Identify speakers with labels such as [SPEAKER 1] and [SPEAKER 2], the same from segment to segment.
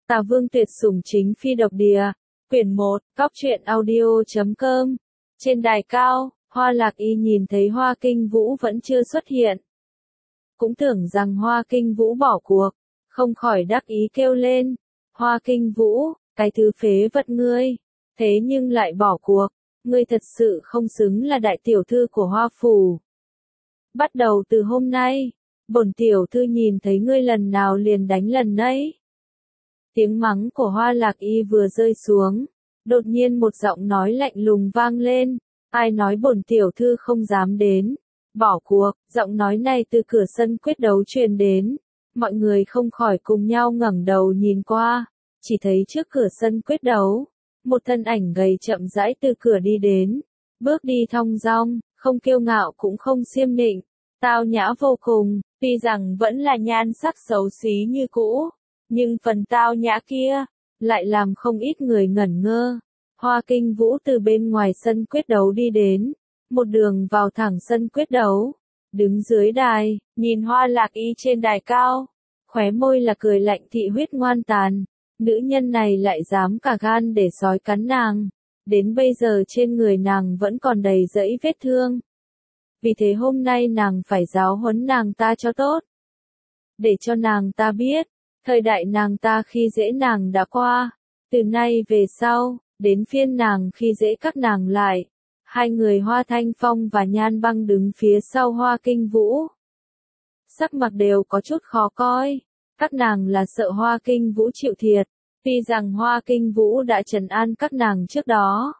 [SPEAKER 1] Tà Vương tuyệt sủng chính phi độc địa. Quyển 1, Cóc truyện audio.com. Trên đài cao, Hoa Lạc Y nhìn thấy Hoa Kinh Vũ vẫn chưa xuất hiện. Cũng tưởng rằng Hoa Kinh Vũ bỏ cuộc, không khỏi đắc ý kêu lên. Hoa Kinh Vũ, cái thứ phế vật ngươi, thế nhưng lại bỏ cuộc, ngươi thật sự không xứng là đại tiểu thư của Hoa Phủ. Bắt đầu từ hôm nay, bổn tiểu thư nhìn thấy ngươi lần nào liền đánh lần nấy. Tiếng mắng của Hoa Lạc Y vừa rơi xuống, đột nhiên một giọng nói lạnh lùng vang lên, ai nói bổn tiểu thư không dám đến, bỏ cuộc. Giọng nói này từ cửa sân quyết đấu truyền đến, mọi người không khỏi cùng nhau ngẩng đầu nhìn qua, chỉ thấy trước cửa sân quyết đấu, một thân ảnh gầy chậm rãi từ cửa đi đến, bước đi thong dong, không kiêu ngạo cũng không xiêm nịnh, tao nhã vô cùng, tuy rằng vẫn là nhan sắc xấu xí như cũ, nhưng phần tao nhã kia, lại làm không ít người ngẩn ngơ. Hoa Kinh Vũ từ bên ngoài sân quyết đấu đi đến, một đường vào thẳng sân quyết đấu, đứng dưới đài, nhìn Hoa Lạc Y trên đài cao, khóe môi là cười lạnh thị huyết ngoan tàn, nữ nhân này lại dám cả gan để sói cắn nàng, đến bây giờ trên người nàng vẫn còn đầy rẫy vết thương. Vì thế hôm nay nàng phải giáo huấn nàng ta cho tốt, để cho nàng ta biết, thời đại nàng ta khi dễ nàng đã qua, từ nay về sau, đến phiên nàng khi dễ các nàng lại. Hai người Hoa Thanh Phong và Nhan Băng đứng phía sau Hoa Kinh Vũ, sắc mặt đều có chút khó coi, các nàng là sợ Hoa Kinh Vũ chịu thiệt, tuy rằng Hoa Kinh Vũ đã trấn an các nàng trước đó,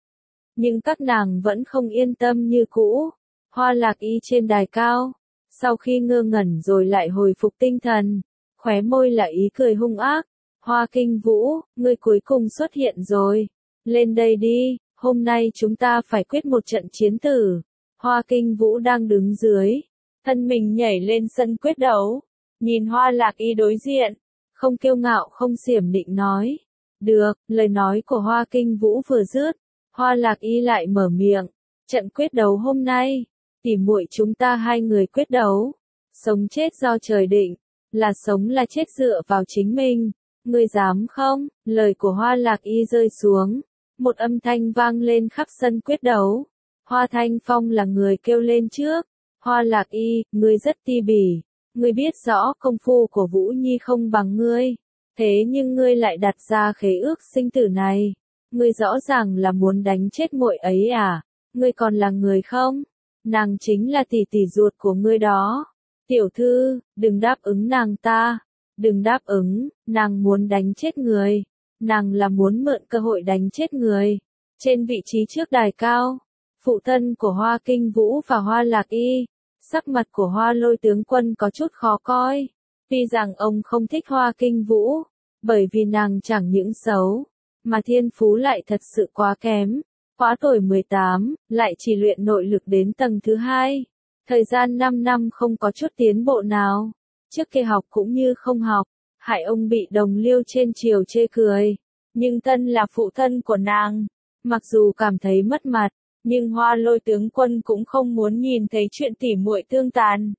[SPEAKER 1] nhưng các nàng vẫn không yên tâm như cũ. Hoa Lạc Y trên đài cao, sau khi ngơ ngẩn rồi lại hồi phục tinh thần, khóe môi là ý cười hung ác. Hoa Kinh Vũ, ngươi cuối cùng xuất hiện rồi, lên đây đi, hôm nay chúng ta phải quyết một trận chiến tử. Hoa Kinh Vũ đang đứng dưới, thân mình nhảy lên sân quyết đấu, nhìn Hoa Lạc Y đối diện, không kiêu ngạo không xiểm nịnh nói. Được, lời nói của Hoa Kinh Vũ vừa dứt, Hoa Lạc Y lại mở miệng, trận quyết đấu hôm nay, tỉ muội chúng ta hai người quyết đấu, sống chết do trời định, là sống là chết dựa vào chính mình, ngươi dám không? Lời của Hoa Lạc Y rơi xuống, một âm thanh vang lên khắp sân quyết đấu. Hoa Thanh Phong là người kêu lên trước. Hoa Lạc Y, ngươi rất ti bỉ, ngươi biết rõ công phu của Vũ Nhi không bằng ngươi, thế nhưng ngươi lại đặt ra khế ước sinh tử này, ngươi rõ ràng là muốn đánh chết muội ấy à? Ngươi còn là người không? Nàng chính là tỷ tỷ ruột của ngươi đó. Tiểu thư, đừng đáp ứng nàng ta, đừng đáp ứng, nàng muốn đánh chết người. Nàng là muốn mượn cơ hội đánh chết người. Trên vị trí trước đài cao, phụ thân của Hoa Kinh Vũ và Hoa Lạc Y, sắc mặt của Hoa Lôi tướng quân có chút khó coi. Tuy rằng ông không thích Hoa Kinh Vũ, bởi vì nàng chẳng những xấu, mà thiên phú lại thật sự quá kém. Quá tuổi 18, lại chỉ luyện nội lực đến tầng thứ 2. Thời gian 5 năm không có chút tiến bộ nào. Trước kia học cũng như không học, hại ông bị đồng liêu trên triều chê cười. Nhưng thân là phụ thân của nàng, mặc dù cảm thấy mất mặt, nhưng Hoa Lôi tướng quân cũng không muốn nhìn thấy chuyện tỉ muội tương tàn.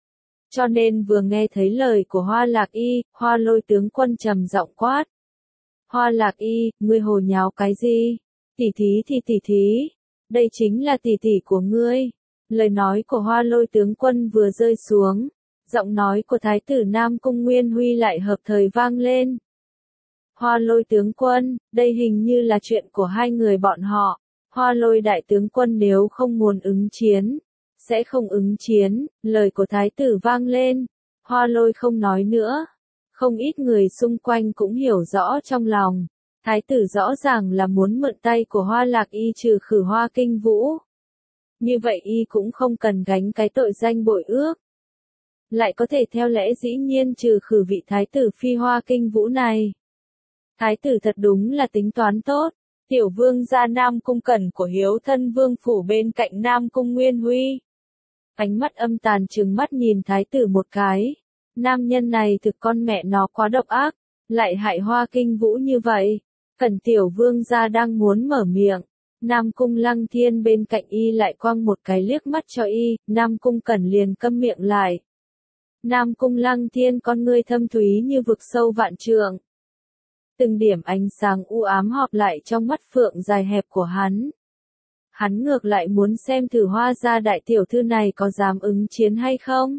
[SPEAKER 1] Cho nên vừa nghe thấy lời của Hoa Lạc Y, Hoa Lôi tướng quân trầm giọng quát. Hoa Lạc Y, ngươi hồ nháo cái gì? Tỷ thí thì tỷ thí, đây chính là tỷ tỷ của ngươi. Lời nói của Hoa Lôi tướng quân vừa rơi xuống, giọng nói của Thái tử Nam Cung Nguyên Huy lại hợp thời vang lên. Hoa Lôi tướng quân, đây hình như là chuyện của hai người bọn họ. Hoa Lôi đại tướng quân nếu không muốn ứng chiến, sẽ không ứng chiến. Lời của Thái tử vang lên, Hoa Lôi không nói nữa. Không ít người xung quanh cũng hiểu rõ trong lòng. Thái tử rõ ràng là muốn mượn tay của Hoa Lạc Y trừ khử Hoa Kinh Vũ. Như vậy y cũng không cần gánh cái tội danh bội ước. Lại có thể theo lẽ dĩ nhiên trừ khử vị thái tử phi Hoa Kinh Vũ này. Thái tử thật đúng là tính toán tốt. Tiểu vương gia Nam Cung Cẩn của hiếu thân vương phủ bên cạnh Nam Cung Nguyên Huy. Ánh mắt âm tàn trừng mắt nhìn thái tử một cái. Nam nhân này thực con mẹ nó quá độc ác, lại hại Hoa Kinh Vũ như vậy. Cẩn tiểu vương gia đang muốn mở miệng. Nam Cung Lăng Thiên bên cạnh y lại quăng một cái liếc mắt cho y, Nam Cung Cẩn liền câm miệng lại. Nam Cung Lăng Thiên con ngươi thâm thúy như vực sâu vạn trượng. từng điểm ánh sáng u ám họp lại trong mắt phượng dài hẹp của hắn. Hắn ngược lại muốn xem thử Hoa gia đại tiểu thư này có dám ứng chiến hay không.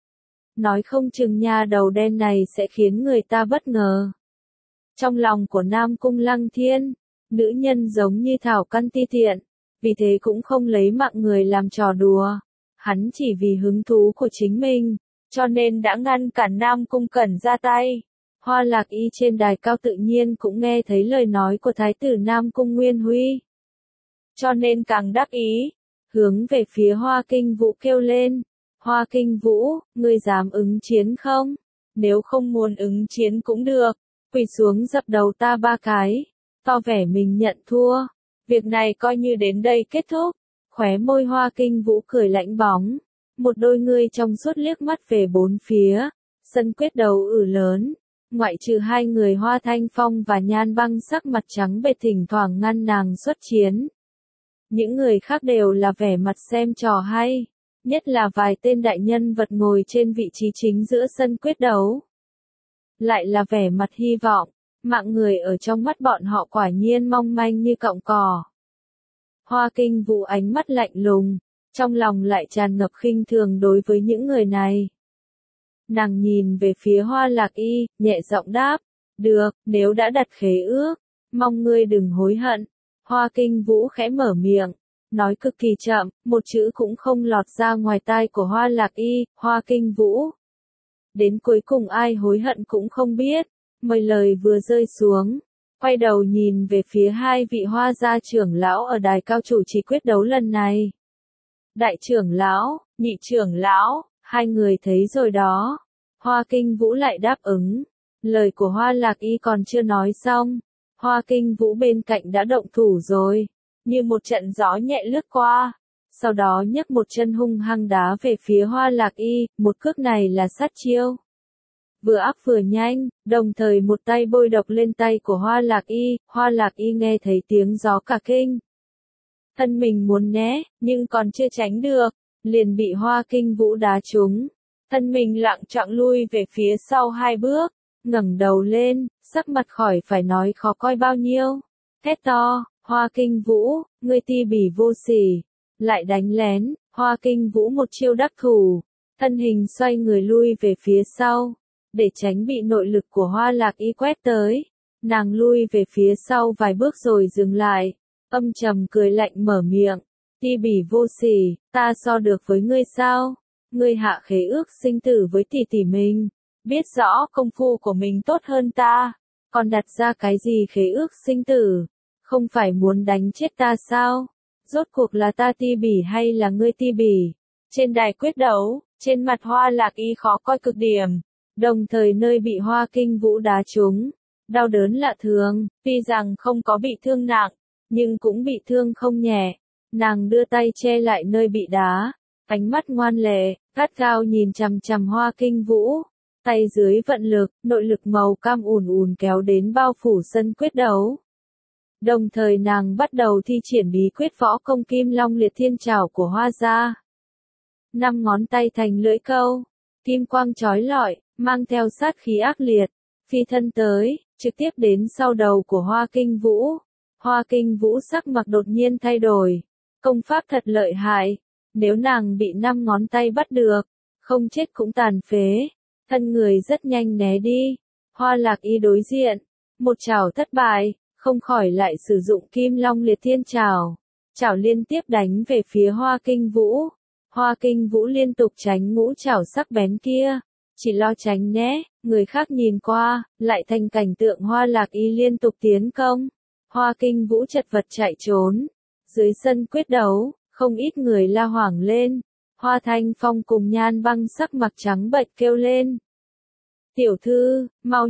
[SPEAKER 1] Nói không chừng nha đầu đen này sẽ khiến người ta bất ngờ. Trong lòng của Nam Cung Lăng Thiên, nữ nhân giống như thảo căn ti tiện, vì thế cũng không lấy mạng người làm trò đùa. Hắn chỉ vì hứng thú của chính mình, cho nên đã ngăn cản Nam Cung Cẩn ra tay. Hoa Lạc Y trên đài cao tự nhiên cũng nghe thấy lời nói của Thái tử Nam Cung Nguyên Huy. Cho nên càng đắc ý, hướng về phía Hoa Kinh Vũ kêu lên. Hoa Kinh Vũ, ngươi dám ứng chiến không? Nếu không muốn ứng chiến cũng được, quỳ xuống dập đầu ta 3 cái, tỏ vẻ mình nhận thua. Việc này coi như đến đây kết thúc. Khóe môi Hoa Kinh Vũ cười lãnh bóng, một đôi ngươi trong suốt liếc mắt về bốn phía, sân quyết đấu lớn, ngoại trừ 2 người Hoa Thanh Phong và Nhan Băng sắc mặt trắng bệch thỉnh thoảng ngăn nàng xuất chiến. Những người khác đều là vẻ mặt xem trò hay, nhất là vài tên đại nhân vật ngồi trên vị trí chính giữa sân quyết đấu. Lại là vẻ mặt hy vọng, mạng người ở trong mắt bọn họ quả nhiên mong manh như cọng cỏ. Hoa Kinh Vũ ánh mắt lạnh lùng, trong lòng lại tràn ngập khinh thường đối với những người này. Nàng nhìn về phía Hoa Lạc Y, nhẹ giọng đáp, được, nếu đã đặt khế ước, mong ngươi đừng hối hận. Hoa Kinh Vũ khẽ mở miệng, nói cực kỳ chậm, một chữ cũng không lọt ra ngoài tai của Hoa Lạc Y. Hoa Kinh Vũ. Đến cuối cùng ai hối hận cũng không biết. Mấy lời vừa rơi xuống, quay đầu nhìn về phía 2 vị Hoa gia trưởng lão ở đài cao chủ trì quyết đấu lần này. Đại trưởng lão, nhị trưởng lão, 2 người thấy rồi đó. Hoa Kinh Vũ lại đáp ứng. Lời của Hoa Lạc Y còn chưa nói xong, Hoa Kinh Vũ bên cạnh đã động thủ rồi, như một trận gió nhẹ lướt qua. Sau đó nhấc một chân hung hăng đá về phía Hoa Lạc Y, một cước này là sát chiêu. Vừa ác vừa nhanh, đồng thời một tay bôi độc lên tay của Hoa Lạc Y nghe thấy tiếng gió cả kinh. Thân mình muốn né, nhưng còn chưa tránh được, liền bị Hoa Kinh Vũ đá trúng. Thân mình lặng choạng lui về phía sau 2 bước, ngẩng đầu lên, sắc mặt khỏi phải nói khó coi bao nhiêu. Thét to, Hoa Kinh Vũ, ngươi ti bỉ vô sỉ, lại đánh lén. Hoa Kinh Vũ một chiêu đắc thủ, thân hình xoay người lui về phía sau, để tránh bị nội lực của Hoa Lạc Y quét tới. Nàng lui về phía sau vài bước rồi dừng lại, âm trầm cười lạnh mở miệng, ti bỉ vô sỉ, ta so được với ngươi sao? Ngươi hạ khế ước sinh tử với tỷ tỷ mình, biết rõ công phu của mình tốt hơn ta, còn đặt ra cái gì khế ước sinh tử, không phải muốn đánh chết ta sao? Rốt cuộc là ta ti bỉ hay là ngươi ti bỉ? Trên đài quyết đấu, trên mặt Hoa Lạc Y khó coi cực điểm, đồng thời nơi bị Hoa Kinh Vũ đá trúng, đau đớn lạ thường, tuy rằng không có bị thương nặng, nhưng cũng bị thương không nhẹ. Nàng đưa tay che lại nơi bị đá, ánh mắt ngoan lệ, gắt gao nhìn chằm chằm Hoa Kinh Vũ, tay dưới vận lực, nội lực màu cam ùn ùn kéo đến bao phủ sân quyết đấu. Đồng thời nàng bắt đầu thi triển bí quyết võ công Kim Long Liệt Thiên Trảo của Hoa gia. 5 ngón tay thành lưỡi câu, kim quang chói lọi, mang theo sát khí ác liệt, phi thân tới, trực tiếp đến sau đầu của Hoa Kinh Vũ. Hoa Kinh Vũ sắc mặt đột nhiên thay đổi, công pháp thật lợi hại, nếu nàng bị 5 ngón tay bắt được, không chết cũng tàn phế, thân người rất nhanh né đi. Hoa Lạc Y đối diện, một chảo thất bại, không khỏi lại sử dụng Kim Long Liệt Thiên Trảo, chảo liên tiếp đánh về phía Hoa Kinh Vũ. Hoa Kinh Vũ liên tục tránh ngũ chảo sắc bén kia, chỉ lo tránh né, người khác nhìn qua, lại thành cảnh tượng Hoa Lạc Y liên tục tiến công. Hoa Kinh Vũ chật vật chạy trốn. Dưới sân quyết đấu, không ít người la hoảng lên. Hoa Thanh Phong cùng Nhan Băng sắc mặt trắng bệch kêu lên. Tiểu thư, mau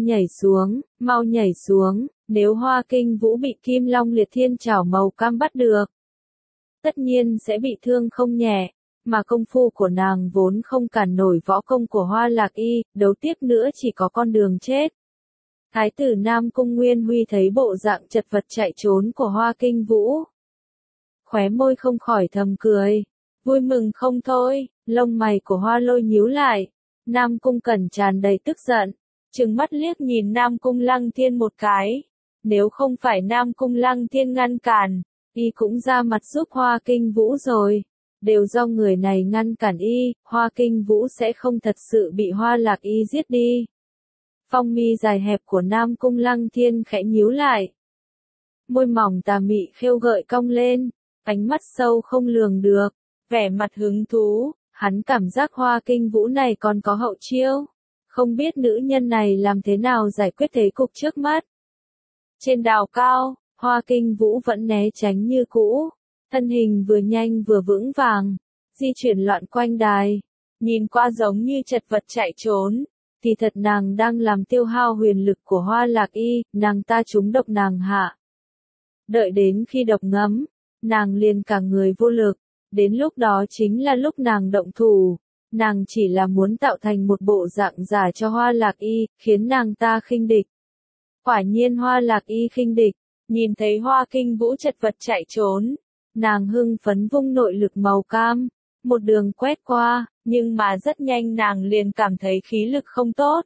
[SPEAKER 1] nhảy xuống, nếu Hoa Kinh Vũ bị Kim Long Liệt Thiên Trảo màu cam bắt được, tất nhiên sẽ bị thương không nhẹ, mà công phu của nàng vốn không cản nổi võ công của Hoa Lạc Y, đấu tiếp nữa chỉ có con đường chết. Thái tử Nam Cung Nguyên Huy thấy bộ dạng chật vật chạy trốn của Hoa Kinh Vũ, khóe môi không khỏi thầm cười, vui mừng không thôi, lông mày của Hoa Lôi nhíu lại. Nam Cung Cẩn tràn đầy tức giận, trừng mắt liếc nhìn Nam Cung Lăng Thiên một cái. Nếu không phải Nam Cung Lăng Thiên ngăn cản, y cũng ra mặt giúp Hoa Kinh Vũ rồi. Đều do người này ngăn cản y, Hoa Kinh Vũ sẽ không thật sự bị Hoa Lạc Y giết đi. Phong mi dài hẹp của Nam Cung Lăng Thiên khẽ nhíu lại. Môi mỏng tà mị khêu gợi cong lên, ánh mắt sâu không lường được, vẻ mặt hứng thú, hắn cảm giác Hoa Kinh Vũ này còn có hậu chiêu. Không biết nữ nhân này làm thế nào giải quyết thế cục trước mắt. Trên đào cao, Hoa Kinh Vũ vẫn né tránh như cũ, thân hình vừa nhanh vừa vững vàng, di chuyển loạn quanh đài, nhìn qua giống như chật vật chạy trốn, thì thật nàng đang làm tiêu hao huyền lực của Hoa Lạc Y, nàng ta trúng độc nàng hạ. Đợi đến khi độc ngấm, nàng liền cả người vô lực, đến lúc đó chính là lúc nàng động thủ. Nàng chỉ là muốn tạo thành một bộ dạng giả cho Hoa Lạc Y, khiến nàng ta khinh địch. Quả nhiên Hoa Lạc Y khinh địch, nhìn thấy Hoa Kinh Vũ chật vật chạy trốn, nàng hưng phấn vung nội lực màu cam, một đường quét qua, nhưng mà rất nhanh nàng liền cảm thấy khí lực không tốt.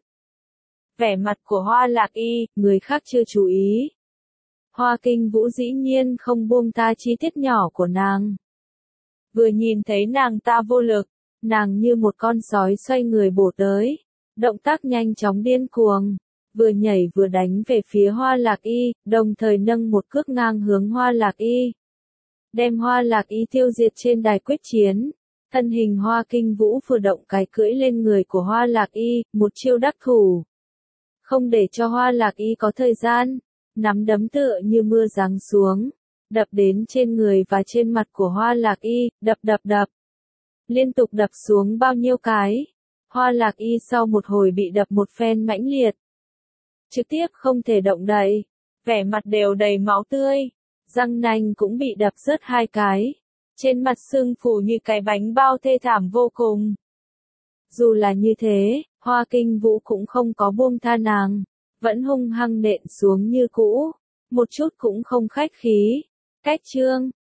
[SPEAKER 1] Vẻ mặt của Hoa Lạc Y, người khác chưa chú ý. Hoa Kinh Vũ dĩ nhiên không buông tha chi tiết nhỏ của nàng. Vừa nhìn thấy nàng ta vô lực, nàng như một con sói xoay người bổ tới, động tác nhanh chóng điên cuồng, vừa nhảy vừa đánh về phía Hoa Lạc Y, đồng thời nâng một cước ngang hướng Hoa Lạc Y. Đem Hoa Lạc Y tiêu diệt trên đài quyết chiến, thân hình Hoa Kinh Vũ vừa động cái cưỡi lên người của Hoa Lạc Y, một chiêu đắc thủ. Không để cho Hoa Lạc Y có thời gian, nắm đấm tựa như mưa giáng xuống, đập đến trên người và trên mặt của Hoa Lạc Y, đập. Liên tục đập xuống bao nhiêu cái. Hoa Lạc Y sau một hồi bị đập một phen mãnh liệt, trực tiếp không thể động đậy, vẻ mặt đều đầy máu tươi, răng nanh cũng bị đập rớt 2 cái, trên mặt sưng phù như cái bánh bao thê thảm vô cùng. Dù là như thế, Hoa Kinh Vũ cũng không có buông tha nàng, vẫn hung hăng nện xuống như cũ, một chút cũng không khách khí. Cách chương